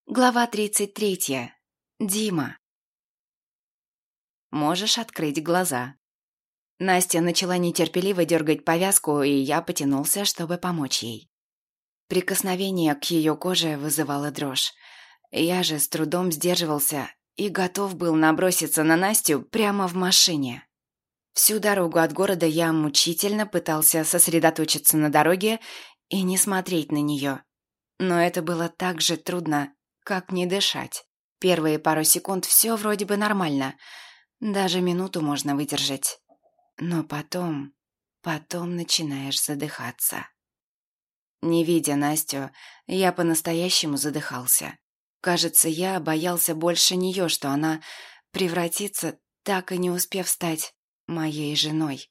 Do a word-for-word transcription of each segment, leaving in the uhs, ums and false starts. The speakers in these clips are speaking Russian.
Глава тридцать третья. Дима. Можешь открыть глаза. Настя начала нетерпеливо дергать повязку, и я потянулся, чтобы помочь ей. Прикосновение к ее коже вызывало дрожь. Я же с трудом сдерживался и готов был наброситься на Настю прямо в машине. Всю дорогу от города я мучительно пытался сосредоточиться на дороге и не смотреть на нее. Но это было так же трудно, как не дышать. Первые пару секунд все вроде бы нормально. Даже минуту можно выдержать. Но потом... Потом начинаешь задыхаться. Не видя Настю, я по-настоящему задыхался. Кажется, я боялся больше нее, что она превратится, так и не успев стать моей женой.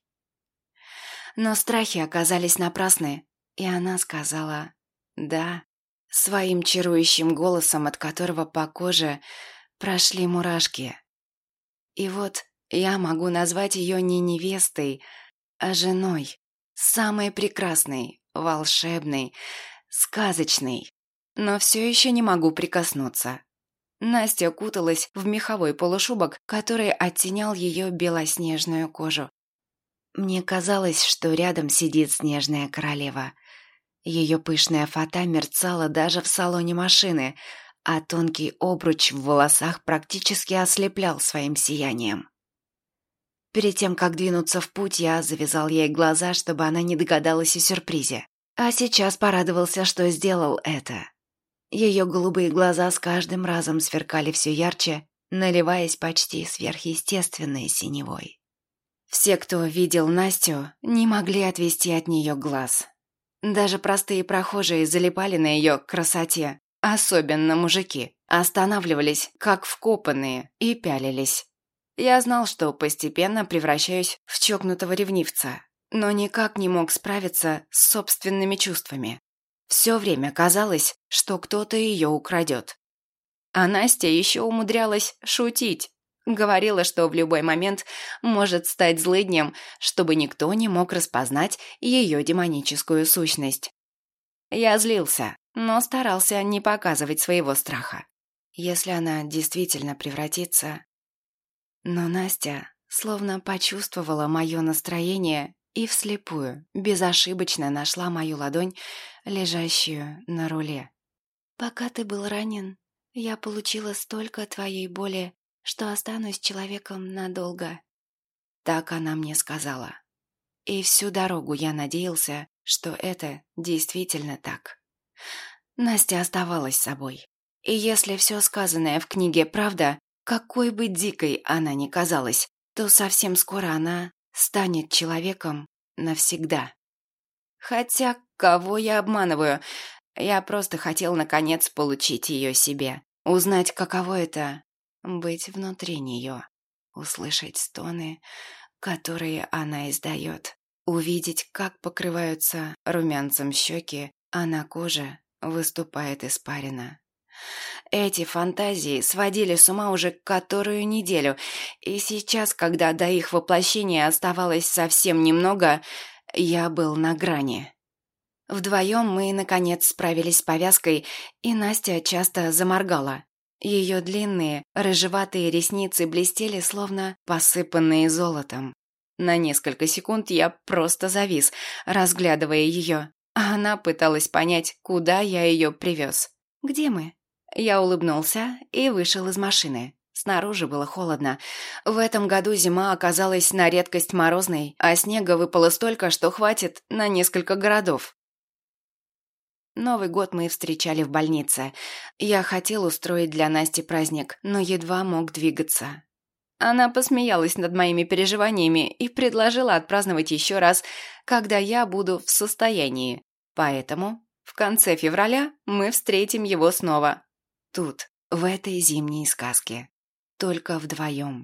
Но страхи оказались напрасны, и она сказала «да». Своим чарующим голосом, от которого по коже прошли мурашки. И вот я могу назвать ее не невестой, а женой. Самой прекрасной, волшебной, сказочной. Но все еще не могу прикоснуться. Настя куталась в меховой полушубок, который оттенял ее белоснежную кожу. Мне казалось, что рядом сидит снежная королева. Ее пышная фата мерцала даже в салоне машины, а тонкий обруч в волосах практически ослеплял своим сиянием. Перед тем, как двинуться в путь, я завязал ей глаза, чтобы она не догадалась о сюрпризе. А сейчас порадовался, что сделал это. Ее голубые глаза с каждым разом сверкали все ярче, наливаясь почти сверхъестественной синевой. Все, кто видел Настю, не могли отвести от нее глаз. Даже простые прохожие залипали на ее красоте, особенно мужики, останавливались, как вкопанные, и пялились. Я знал, что постепенно превращаюсь в чокнутого ревнивца, но никак не мог справиться с собственными чувствами. Все время казалось, что кто-то ее украдет. А Настя еще умудрялась шутить. Говорила, что в любой момент может стать злыднем, чтобы никто не мог распознать ее демоническую сущность. Я злился, но старался не показывать своего страха. Если она действительно превратится... Но Настя словно почувствовала мое настроение и вслепую, безошибочно нашла мою ладонь, лежащую на руле. «Пока ты был ранен, я получила столько твоей боли, что останусь человеком надолго». Так она мне сказала. И всю дорогу я надеялся, что это действительно так. Настя оставалась собой. И если все сказанное в книге правда, какой бы дикой она ни казалась, то совсем скоро она станет человеком навсегда. Хотя, кого я обманываю? Я просто хотел, наконец, получить ее себе. Узнать, каково это — быть внутри нее. Услышать стоны, которые она издает. Увидеть, как покрываются румянцем щеки, а на коже выступает испарина. Эти фантазии сводили с ума уже которую неделю, и сейчас, когда до их воплощения оставалось совсем немного, я был на грани. Вдвоем мы, наконец, справились с повязкой, и Настя часто заморгала. Ее длинные, рыжеватые ресницы блестели, словно посыпанные золотом. На несколько секунд я просто завис, разглядывая ее, а она пыталась понять, куда я ее привез. «Где мы?» Я улыбнулся и вышел из машины. Снаружи было холодно. В этом году зима оказалась на редкость морозной, а снега выпало столько, что хватит на несколько городов. Новый год мы встречали в больнице. Я хотел устроить для Насти праздник, но едва мог двигаться. Она посмеялась над моими переживаниями и предложила отпраздновать еще раз, когда я буду в состоянии. Поэтому в конце февраля мы встретим его снова. Тут, в этой зимней сказке. Только вдвоем.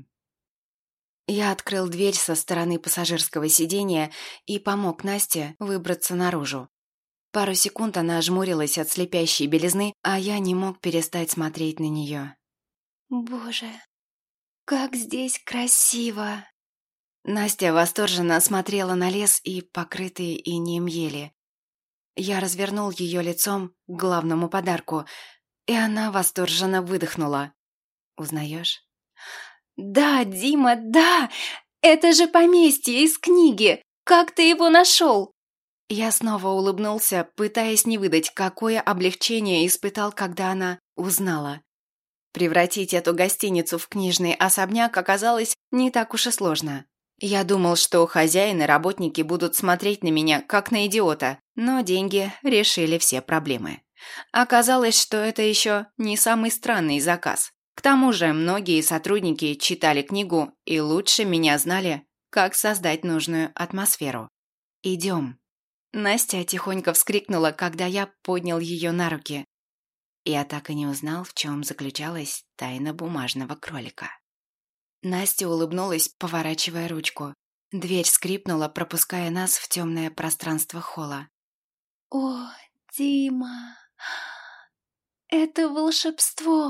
Я открыл дверь со стороны пассажирского сиденья и помог Насте выбраться наружу. Пару секунд она ожмурилась от слепящей белизны, а я не мог перестать смотреть на нее. «Боже, как здесь красиво!» Настя восторженно смотрела на лес и покрытые инеем ели. Я развернул ее лицом к главному подарку. И она восторженно выдохнула. «Узнаешь?» «Да, Дима, да! Это же поместье из книги! Как ты его нашел?» Я снова улыбнулся, пытаясь не выдать, какое облегчение испытал, когда она узнала. Превратить эту гостиницу в книжный особняк оказалось не так уж и сложно. Я думал, что хозяин и работники будут смотреть на меня, как на идиота, но деньги решили все проблемы. Оказалось, что это еще не самый странный заказ. К тому же многие сотрудники читали книгу и лучше меня знали, как создать нужную атмосферу. «Идем». Настя тихонько вскрикнула, когда я поднял ее на руки. Я так и не узнал, в чем заключалась тайна бумажного кролика. Настя улыбнулась, поворачивая ручку. Дверь скрипнула, пропуская нас в темное пространство холла. «О, Дима, это волшебство!»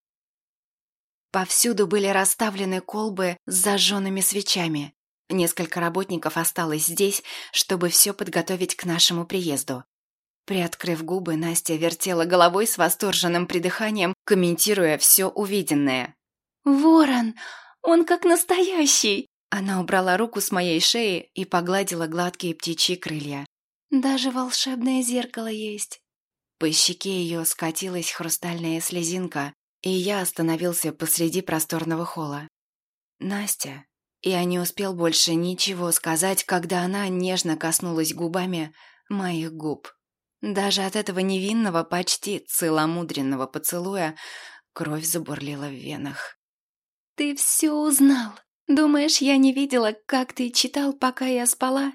Повсюду были расставлены колбы с зажженными свечами. Несколько работников осталось здесь, чтобы все подготовить к нашему приезду. Приоткрыв губы, Настя вертела головой с восторженным придыханием, комментируя все увиденное. «Ворон! Он как настоящий!» Она убрала руку с моей шеи и погладила гладкие птичьи крылья. «Даже волшебное зеркало есть!» По щеке ее скатилась хрустальная слезинка, и я остановился посреди просторного холла. «Настя...» Я не успел больше ничего сказать, когда она нежно коснулась губами моих губ. Даже от этого невинного, почти целомудренного поцелуя кровь забурлила в венах. «Ты все узнал? Думаешь, я не видела, как ты читал, пока я спала?»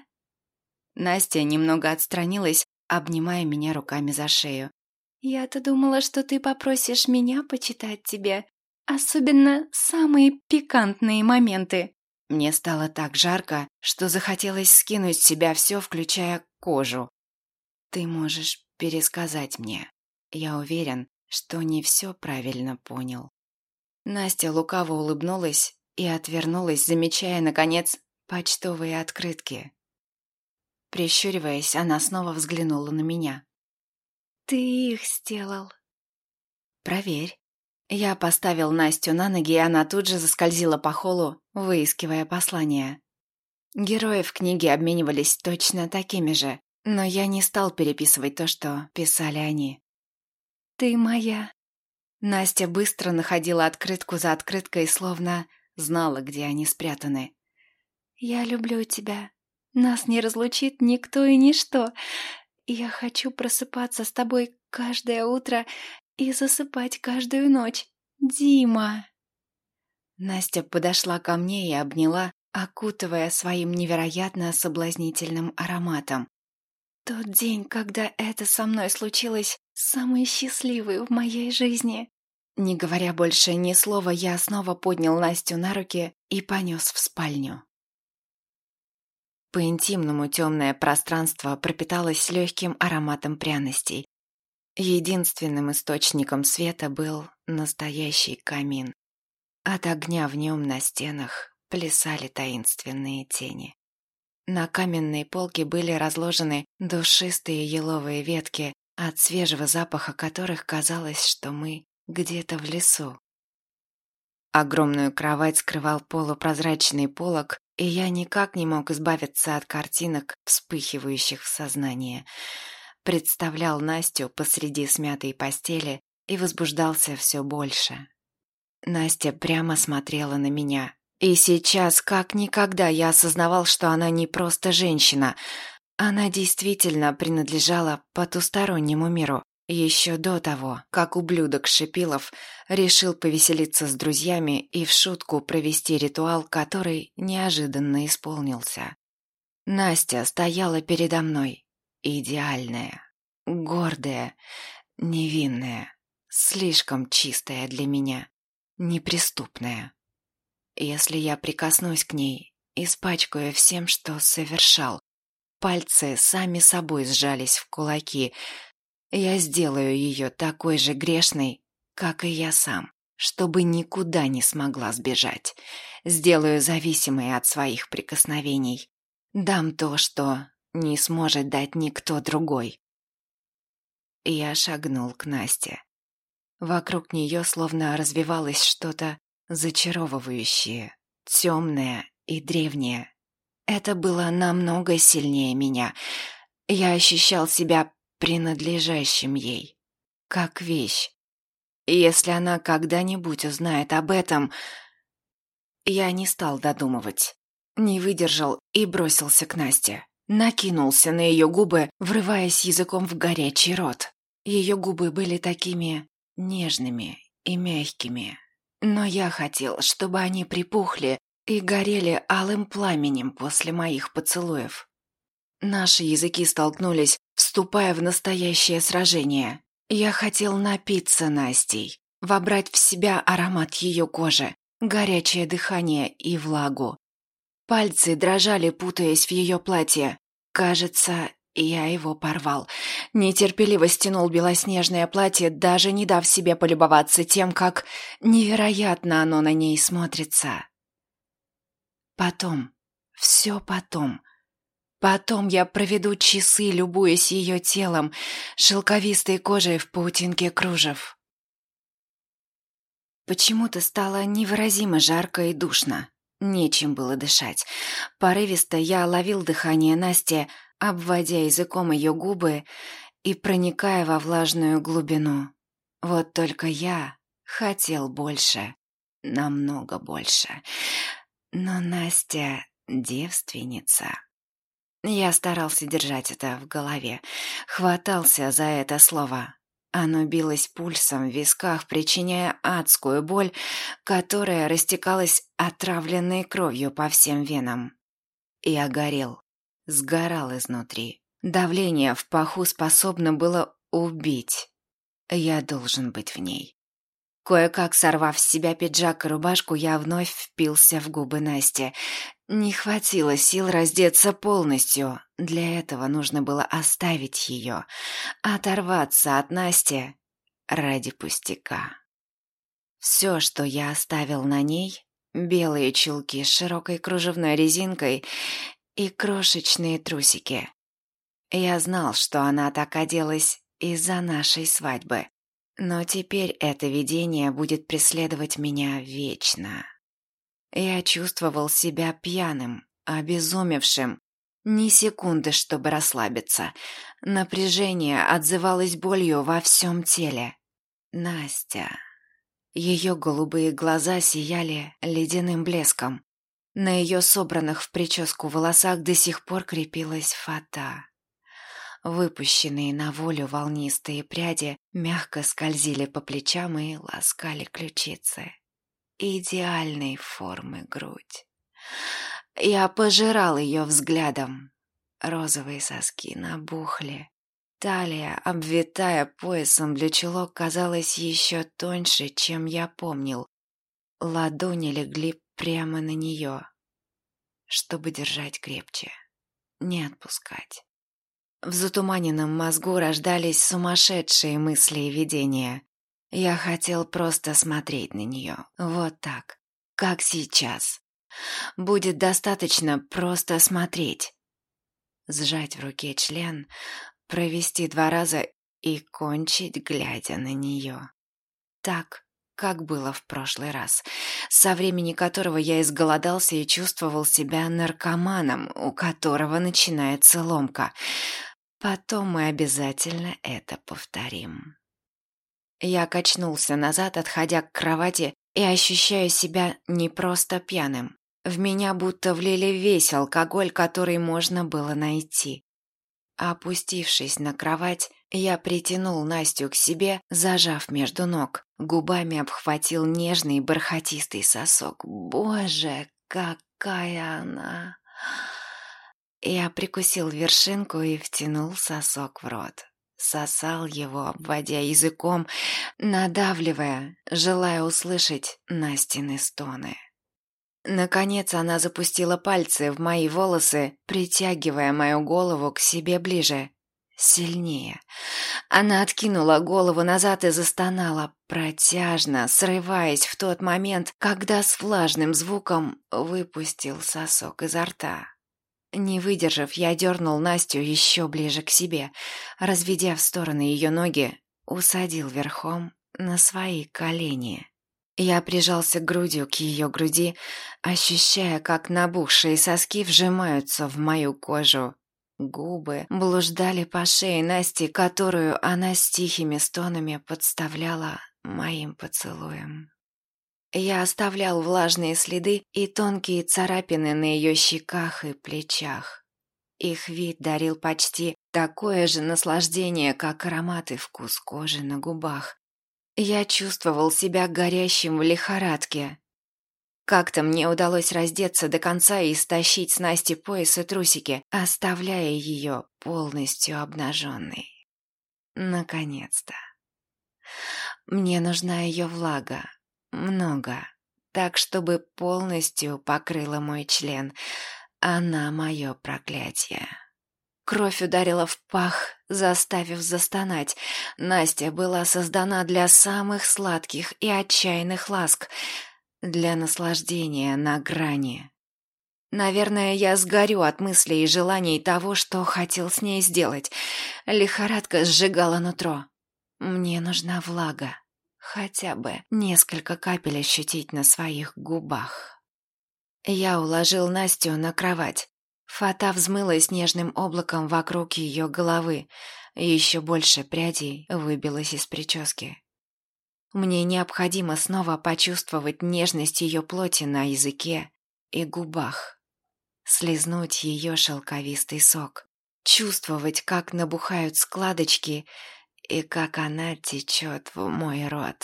Настя немного отстранилась, обнимая меня руками за шею. «Я-то думала, что ты попросишь меня почитать тебе, особенно самые пикантные моменты». Мне стало так жарко, что захотелось скинуть с себя все, включая кожу. «Ты можешь пересказать мне. Я уверен, что не все правильно понял». Настя лукаво улыбнулась и отвернулась, замечая, наконец, почтовые открытки. Прищуриваясь, она снова взглянула на меня. «Ты их сделал?» «Проверь». Я поставил Настю на ноги, и она тут же заскользила по холлу, выискивая послания. Герои в книге обменивались точно такими же, но я не стал переписывать то, что писали они. «Ты моя». Настя быстро находила открытку за открыткой, словно знала, где они спрятаны. «Я люблю тебя. Нас не разлучит никто и ничто. Я хочу просыпаться с тобой каждое утро и засыпать каждую ночь. Дима!» Настя подошла ко мне и обняла, окутывая своим невероятно соблазнительным ароматом. Тот день, когда это со мной случилось, самый счастливый в моей жизни. Не говоря больше ни слова, я снова поднял Настю на руки и понес в спальню. По-интимному темное пространство пропиталось легким ароматом пряностей. Единственным источником света был настоящий камин. От огня в нем на стенах плясали таинственные тени. На каменной полке были разложены душистые еловые ветки, от свежего запаха которых казалось, что мы где-то в лесу. Огромную кровать скрывал полупрозрачный полог, и я никак не мог избавиться от картинок, вспыхивающих в сознание. Представлял Настю посреди смятой постели и возбуждался все больше. Настя прямо смотрела на меня. И сейчас, как никогда, я осознавал, что она не просто женщина. Она действительно принадлежала потустороннему миру. Еще до того, как ублюдок Шипилов решил повеселиться с друзьями и в шутку провести ритуал, который неожиданно исполнился. Настя стояла передо мной. Идеальная, гордая, невинная, слишком чистая для меня, неприступная. Если я прикоснусь к ней, испачкаю всем, что совершал. Пальцы сами собой сжались в кулаки. Я сделаю ее такой же грешной, как и я сам, чтобы никуда не смогла сбежать. Сделаю зависимой от своих прикосновений. Дам то, что не сможет дать никто другой. Я шагнул к Насте. Вокруг нее словно развивалось что-то зачаровывающее, темное и древнее. Это было намного сильнее меня. Я ощущал себя принадлежащим ей, как вещь. И если она когда-нибудь узнает об этом... Я не стал додумывать. Не выдержал и бросился к Насте. Накинулся на ее губы, врываясь языком в горячий рот. Ее губы были такими нежными и мягкими. Но я хотел, чтобы они припухли и горели алым пламенем после моих поцелуев. Наши языки столкнулись, вступая в настоящее сражение. Я хотел напиться Настей, вобрать в себя аромат ее кожи, горячее дыхание и влагу. Пальцы дрожали, путаясь в ее платье. Кажется, я его порвал. Нетерпеливо стянул белоснежное платье, даже не дав себе полюбоваться тем, как невероятно оно на ней смотрится. Потом, все потом. Потом я проведу часы, любуясь ее телом, шелковистой кожей в паутинке кружев. Почему-то стало невыразимо жарко и душно. Нечем было дышать. Порывисто я ловил дыхание Насти, обводя языком ее губы и проникая во влажную глубину. Вот только я хотел больше, намного больше. Но Настя девственница. Я старался держать это в голове, хватался за это слово. Оно билось пульсом в висках, причиняя адскую боль, которая растекалась отравленной кровью по всем венам. Я горел, сгорал изнутри. Давление в паху способно было убить. Я должен быть в ней. Кое-как сорвав с себя пиджак и рубашку, я вновь впился в губы Насти. Не хватило сил раздеться полностью. Для этого нужно было оставить ее, оторваться от Насти ради пустяка. Все, что я оставил на ней — белые чулки с широкой кружевной резинкой и крошечные трусики. Я знал, что она так оделась из-за нашей свадьбы. Но теперь это видение будет преследовать меня вечно. Я чувствовал себя пьяным, обезумевшим. Ни секунды, чтобы расслабиться. Напряжение отзывалось болью во всем теле. Настя. Ее голубые глаза сияли ледяным блеском. На ее собранных в прическу волосах до сих пор крепилась фата. Выпущенные на волю волнистые пряди мягко скользили по плечам и ласкали ключицы. Идеальной формы грудь. Я пожирал ее взглядом. Розовые соски набухли. Талия, обвитая поясом для чулок, казалась еще тоньше, чем я помнил. Ладони легли прямо на нее, чтобы держать крепче, не отпускать. В затуманенном мозгу рождались сумасшедшие мысли и видения. Я хотел просто смотреть на нее, вот так, как сейчас. Будет достаточно просто смотреть. Сжать в руке член, провести два раза и кончить, глядя на нее. Так, как было в прошлый раз, со времени которого я изголодался и чувствовал себя наркоманом, у которого начинается ломка. Потом мы обязательно это повторим. Я качнулся назад, отходя к кровати, и ощущаю себя не просто пьяным. В меня будто влили весь алкоголь, который можно было найти. Опустившись на кровать, я притянул Настю к себе, зажав между ног, губами обхватил нежный бархатистый сосок. Боже, какая она! Я прикусил вершинку и втянул сосок в рот. Сосал его, обводя языком, надавливая, желая услышать Настины стоны. Наконец она запустила пальцы в мои волосы, притягивая мою голову к себе ближе. Сильнее. Она откинула голову назад и застонала, протяжно, срываясь в тот момент, когда с влажным звуком выпустил сосок изо рта. Не выдержав, я дернул Настю еще ближе к себе, разведя в стороны ее ноги, усадил верхом на свои колени. Я прижался грудью к ее груди, ощущая, как набухшие соски вжимаются в мою кожу. Губы блуждали по шее Насти, которую она с тихими стонами подставляла моим поцелуем. Я оставлял влажные следы и тонкие царапины на ее щеках и плечах. Их вид дарил почти такое же наслаждение, как аромат и вкус кожи на губах. Я чувствовал себя горящим в лихорадке. Как-то мне удалось раздеться до конца и стащить с Насти пояс и трусики, оставляя ее полностью обнаженной. Наконец-то. Мне нужна ее влага. Много. Так, чтобы полностью покрыла мой член. Она мое проклятие. Кровь ударила в пах, заставив застонать. Настя была создана для самых сладких и отчаянных ласк, для наслаждения на грани. Наверное, я сгорю от мыслей и желаний того, что хотел с ней сделать. Лихорадка сжигала нутро. Мне нужна влага. Хотя бы несколько капель ощутить на своих губах. Я уложил Настю на кровать. Фата взмылась нежным облаком вокруг ее головы. Еще больше прядей выбилось из прически. Мне необходимо снова почувствовать нежность ее плоти на языке и губах. Слизнуть ее шелковистый сок. Чувствовать, как набухают складочки и как она течет в мой рот.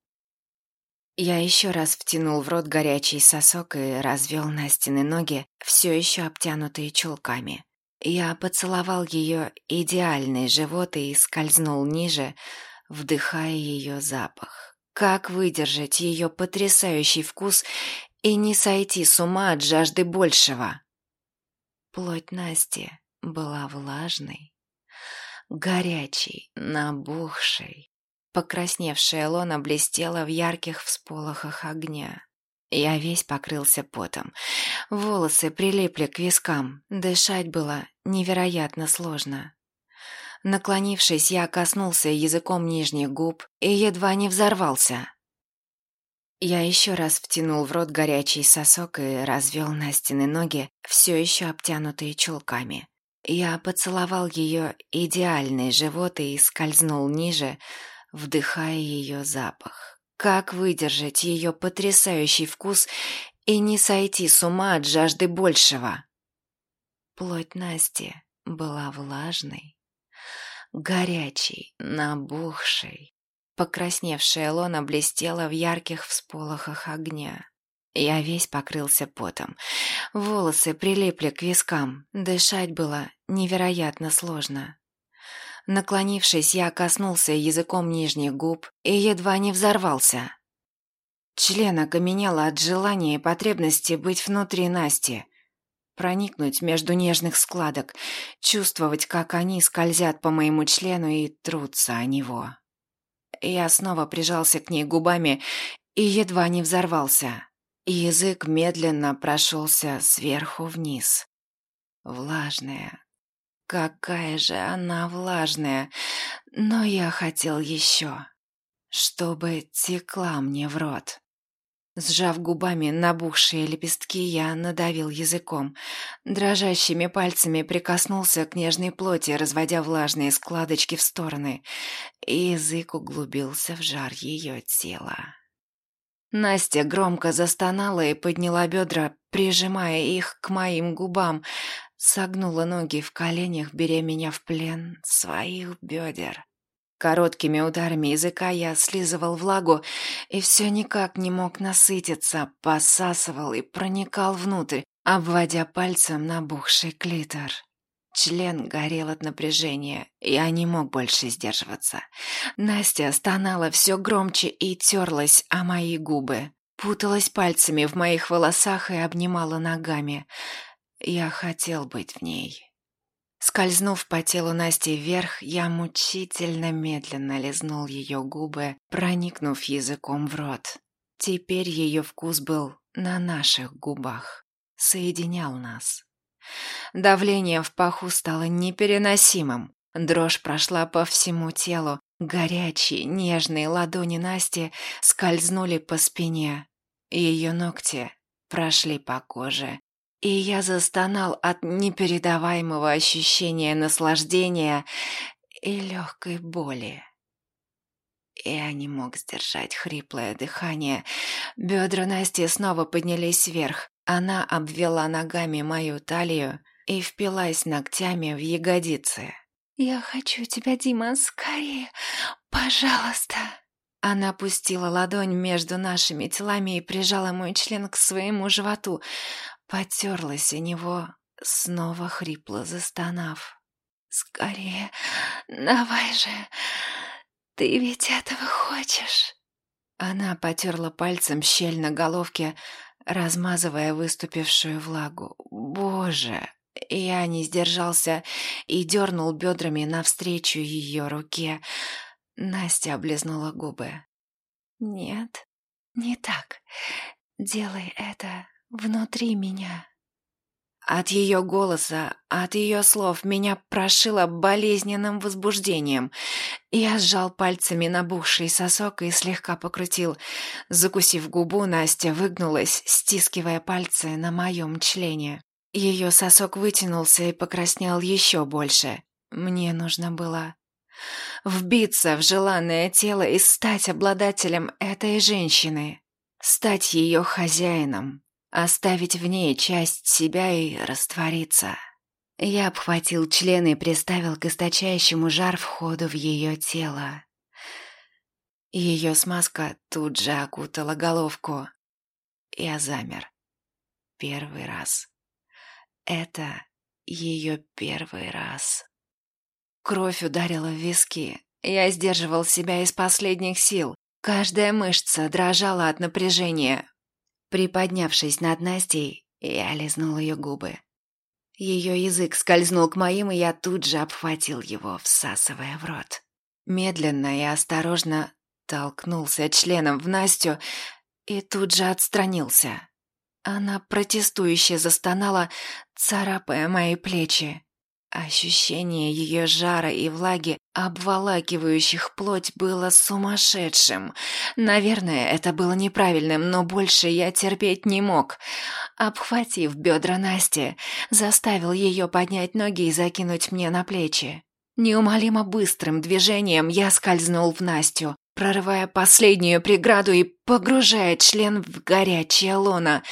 Я еще раз втянул в рот горячий сосок и развел Настины ноги, все еще обтянутые чулками. Я поцеловал ее идеальный живот и скользнул ниже, вдыхая ее запах. Как выдержать ее потрясающий вкус и не сойти с ума от жажды большего? Плоть Насти была влажной, горячей, набухшей. Покрасневшая лона блестела в ярких всполохах огня. Я весь покрылся потом. Волосы прилипли к вискам. Дышать было невероятно сложно. Наклонившись, я коснулся языком нижних губ и едва не взорвался. Я еще раз втянул в рот горячий сосок и развел Настины ноги, все еще обтянутые чулками. Я поцеловал ее идеальный живот и скользнул ниже, вдыхая ее запах. Как выдержать ее потрясающий вкус и не сойти с ума от жажды большего? Плоть Насти была влажной, горячей, набухшей. Покрасневшая лона блестела в ярких всполохах огня. Я весь покрылся потом. Волосы прилипли к вискам. Дышать было невероятно сложно. Наклонившись, я коснулся языком нижних губ и едва не взорвался. Член окаменело от желания и потребности быть внутри Насти. Проникнуть между нежных складок, чувствовать, как они скользят по моему члену и трутся о него. Я снова прижался к ней губами и едва не взорвался. Язык медленно прошелся сверху вниз. Влажная. Какая же она влажная, но я хотел еще, чтобы текла мне в рот. Сжав губами набухшие лепестки, я надавил языком. Дрожащими пальцами прикоснулся к нежной плоти, разводя влажные складочки в стороны, и язык углубился в жар ее тела. Настя громко застонала и подняла бедра, прижимая их к моим губам, согнула ноги в коленях, беря меня в плен своих бедер. Короткими ударами языка я слизывал влагу и все никак не мог насытиться, посасывал и проникал внутрь, обводя пальцем набухший клитор. Член горел от напряжения, я не мог больше сдерживаться. Настя стонала все громче и терлась о мои губы, путалась пальцами в моих волосах и обнимала ногами. Я хотел быть в ней. Скользнув по телу Насти вверх, я мучительно медленно лизнул ее губы, проникнув языком в рот. Теперь ее вкус был на наших губах, соединял нас. Давление в паху стало непереносимым. Дрожь прошла по всему телу, Горячие, нежные ладони Насти скользнули по спине. Ее ногти прошли по коже, и я застонал от непередаваемого ощущения наслаждения и легкой боли. Я не мог сдержать хриплое дыхание. Бедра Насти снова поднялись вверх. Она обвела ногами мою талию и впилась ногтями в ягодицы. «Я хочу тебя, Дима, скорее, пожалуйста!» Она пустила ладонь между нашими телами и прижала мой член к своему животу. Потерлась о него, снова хрипло застонав. «Скорее, давай же, ты ведь этого хочешь?» Она потерла пальцем щель на головке, размазывая выступившую влагу. «Боже!» Я не сдержался и дернул бедрами навстречу ее руке. Настя облизнула губы. «Нет, не так. Делай это внутри меня». От ее голоса, от ее слов меня прошило болезненным возбуждением. Я сжал пальцами набухший сосок и слегка покрутил. Закусив губу, Настя выгнулась, стискивая пальцы на моем члене. Ее сосок вытянулся и покраснел еще больше. Мне нужно было вбиться в желанное тело и стать обладателем этой женщины, стать ее хозяином, оставить в ней часть себя и раствориться. Я обхватил член и приставил к источающему жар входу в ее тело. Ее смазка тут же окутала головку. Я замер. Первый раз. Это ее первый раз. Кровь ударила в виски. Я сдерживал себя из последних сил. Каждая мышца дрожала от напряжения. Приподнявшись над Настей, я лизнул ее губы. Ее язык скользнул к моим, и я тут же обхватил его, всасывая в рот. Медленно и осторожно толкнулся членом в Настю и тут же отстранился. Она протестующе застонала, царапая мои плечи. Ощущение ее жара и влаги, обволакивающих плоть, было сумасшедшим. Наверное, это было неправильным, но больше я терпеть не мог. Обхватив бедра Насти, заставил ее поднять ноги и закинуть мне на плечи. Неумолимо быстрым движением я скользнул в Настю, прорывая последнюю преграду и погружая член в горячее лоно.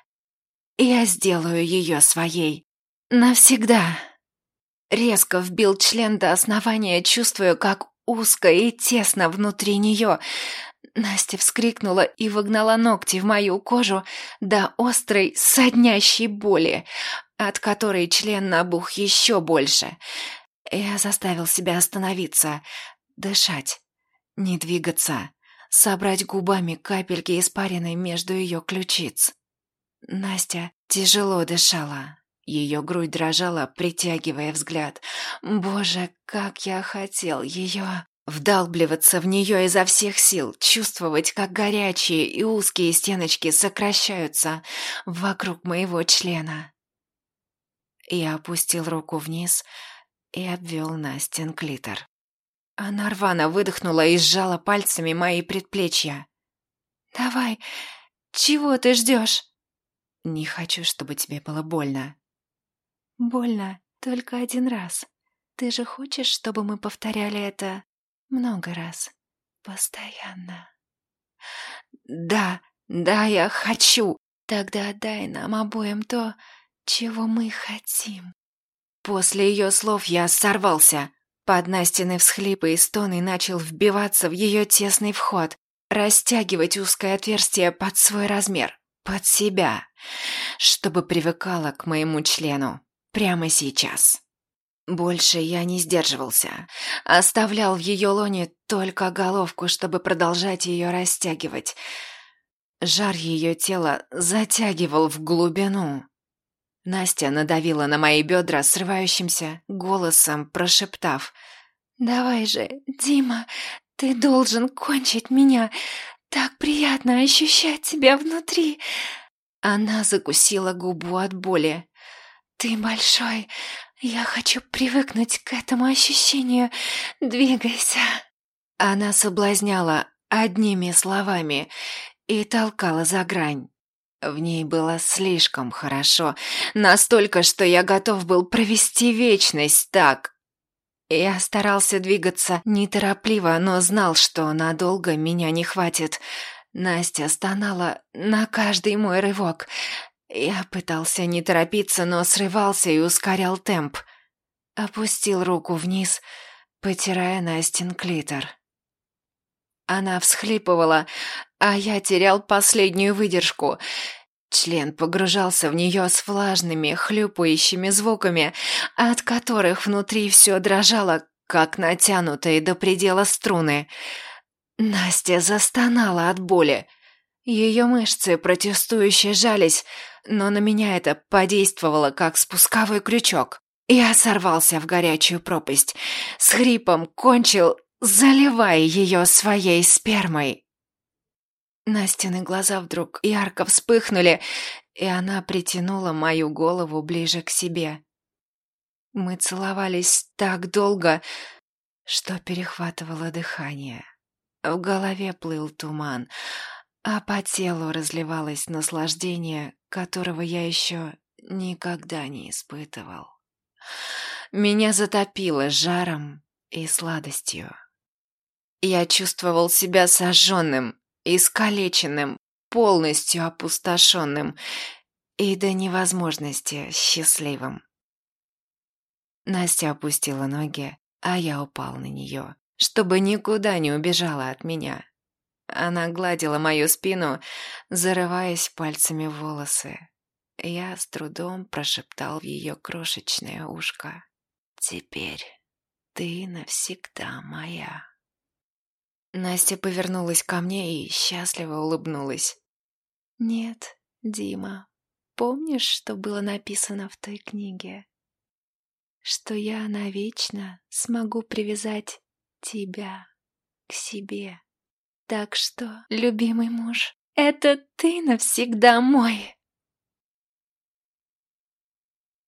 Я сделаю ее своей. Навсегда. Резко вбил член до основания, чувствуя, как узко и тесно внутри нее. Настя вскрикнула и вогнала ногти в мою кожу до острой, соднящей боли, от которой член набух еще больше. Я заставил себя остановиться, дышать, не двигаться, собрать губами капельки испарины между ее ключиц. Настя тяжело дышала. Ее грудь дрожала, притягивая взгляд. Боже, как я хотел ее! Вдалбливаться в нее изо всех сил, чувствовать, как горячие и узкие стеночки сокращаются вокруг моего члена. Я опустил руку вниз и обвел Настин клитор. Она рвано выдохнула и сжала пальцами мои предплечья. «Давай, чего ты ждешь?» «Не хочу, чтобы тебе было больно». «Больно только один раз. Ты же хочешь, чтобы мы повторяли это много раз? Постоянно?» «Да, да, я хочу. Тогда отдай нам обоим то, чего мы хотим». После ее слов я сорвался. Под Настины всхлипы и стоны начал вбиваться в ее тесный вход, растягивать узкое отверстие под свой размер, под себя, чтобы привыкала к моему члену. Прямо сейчас. Больше я не сдерживался. Оставлял в ее лоне только головку, чтобы продолжать ее растягивать. Жар ее тела затягивал в глубину. Настя надавила на мои бедра срывающимся голосом, прошептав: «Давай же, Дима, ты должен кончить меня. Так приятно ощущать тебя внутри». Она закусила губу от боли. «Ты большой. Я хочу привыкнуть к этому ощущению. Двигайся». Она соблазняла одними словами и толкала за грань. В ней было слишком хорошо, настолько, что я готов был провести вечность так. Я старался двигаться неторопливо, но знал, что надолго меня не хватит. Настя стонала на каждый мой рывок. Я пытался не торопиться, но срывался и ускорял темп. Опустил руку вниз, потирая Настин клитор. Она всхлипывала, а я терял последнюю выдержку. Член погружался в нее с влажными, хлюпающими звуками, от которых внутри все дрожало, как натянутые до предела струны. Настя застонала от боли. Ее мышцы протестующе жались, но на меня это подействовало, как спусковой крючок. Я сорвался в горячую пропасть, с хрипом кончил, заливая ее своей спермой. Настины глаза вдруг ярко вспыхнули, и она притянула мою голову ближе к себе. Мы целовались так долго, что перехватывало дыхание. В голове плыл туман, а по телу разливалось наслаждение, которого я еще никогда не испытывал. Меня затопило жаром и сладостью. Я чувствовал себя сожженным, искалеченным, полностью опустошенным и до невозможности счастливым. Настя опустила ноги, а я упал на нее, чтобы никуда не убежала от меня. Она гладила мою спину, зарываясь пальцами в волосы. Я с трудом прошептал в ее крошечное ушко: «Теперь ты навсегда моя». Настя повернулась ко мне и счастливо улыбнулась. «Нет, Дима, помнишь, что было написано в той книге? Что я навечно смогу привязать тебя к себе. Так что, любимый муж, это ты навсегда мой!»